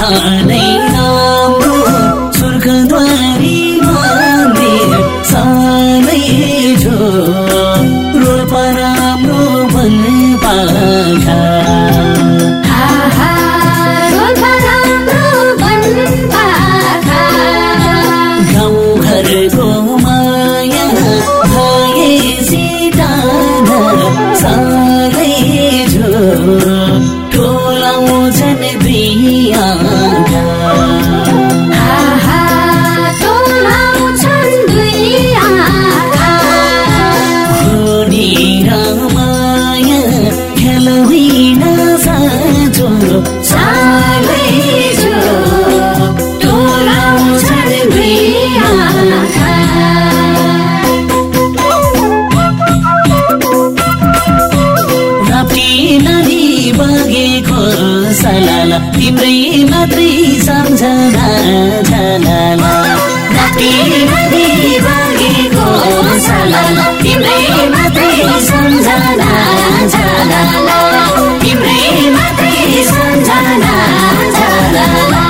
नै राम्रो सुर्खद्वारी मन्दिर सानै जो रोल्पा राम्रो वनपाखा रोल्पा राम्रो वनपाखा गाउँघरको माया भएपछि टाढा सानै जो टोलाउँछन् दुई आँखा टोलाउँछन् दुई आँखा होली रमाया खेलविन साँचो सालै जो टोलाउँछन् दुई आँखा राप्ती नदी बगेको सलाला तिम्रै मात्रै सम्झना झलाला राप्ती नदी बगेको सलाला तिम्रै मात्रै सम्झना झलाला तिम्रै मात्रै सम्झना झलाला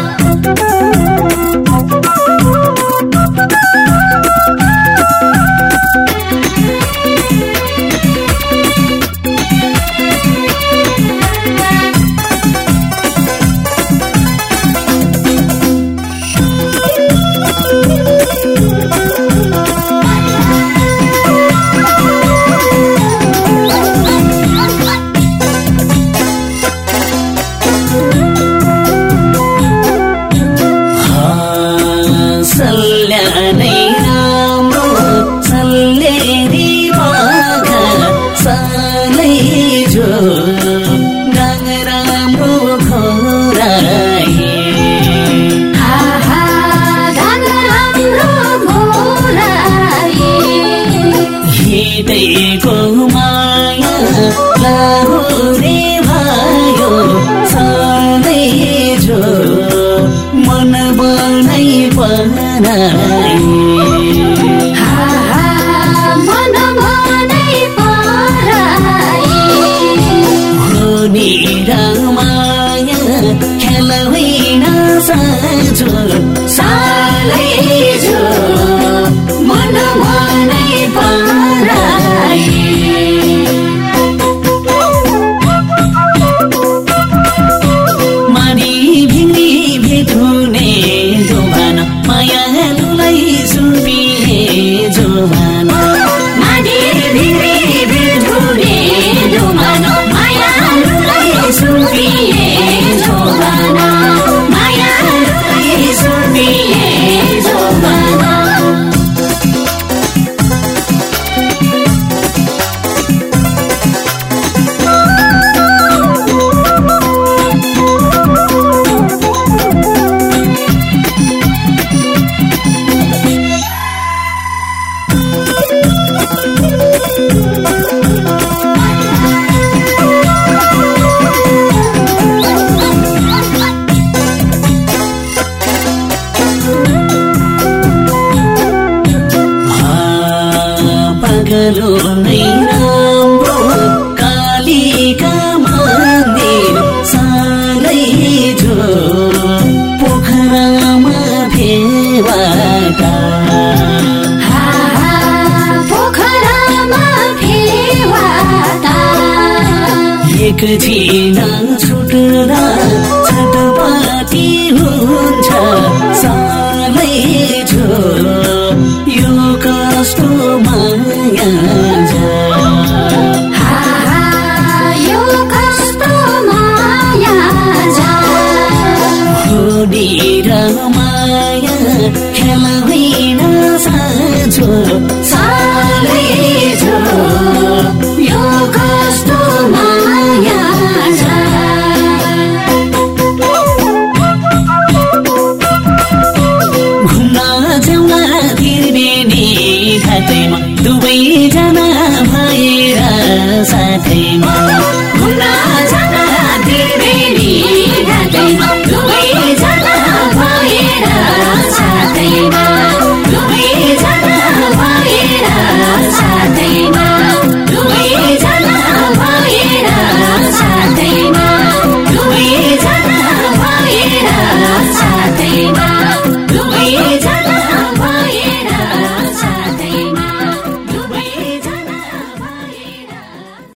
सल्यानै राम्रो सल्लेरी बाघा सालै जो डाङ राम्रो खोराए डाङ राम्रो घोराए हिँडेको माया लाहुरे भयो सालै जो मन बनाइ बनाए मन बनाइ पराए होली रमाया खेलविन साँचो सालै जो मन बनाइ पराए माडी भिङ्री भेट हुने जोभान मायालुलाई सुम्पिए जोभान माडी भिङ्री भेट हुने जोभान मायालुलाई सुम्पिए जोभान मायालुलाई सुम्पिए जोभान पागलो नै राम्रो कालीका मन्दिर सालै जो पोखरामा फेवाटा पोखरामा फेवाटा एकछिन छुट्दा छटपटी हुन्छ सालै जो यो कस्तो माया यो कस्तो माया होली रमाया खेलविन साँचो सालै जो यो कस्तो माया घुम्न जाउँला त्रिवेणी घाटैमा दुवैजना भएर साथैमा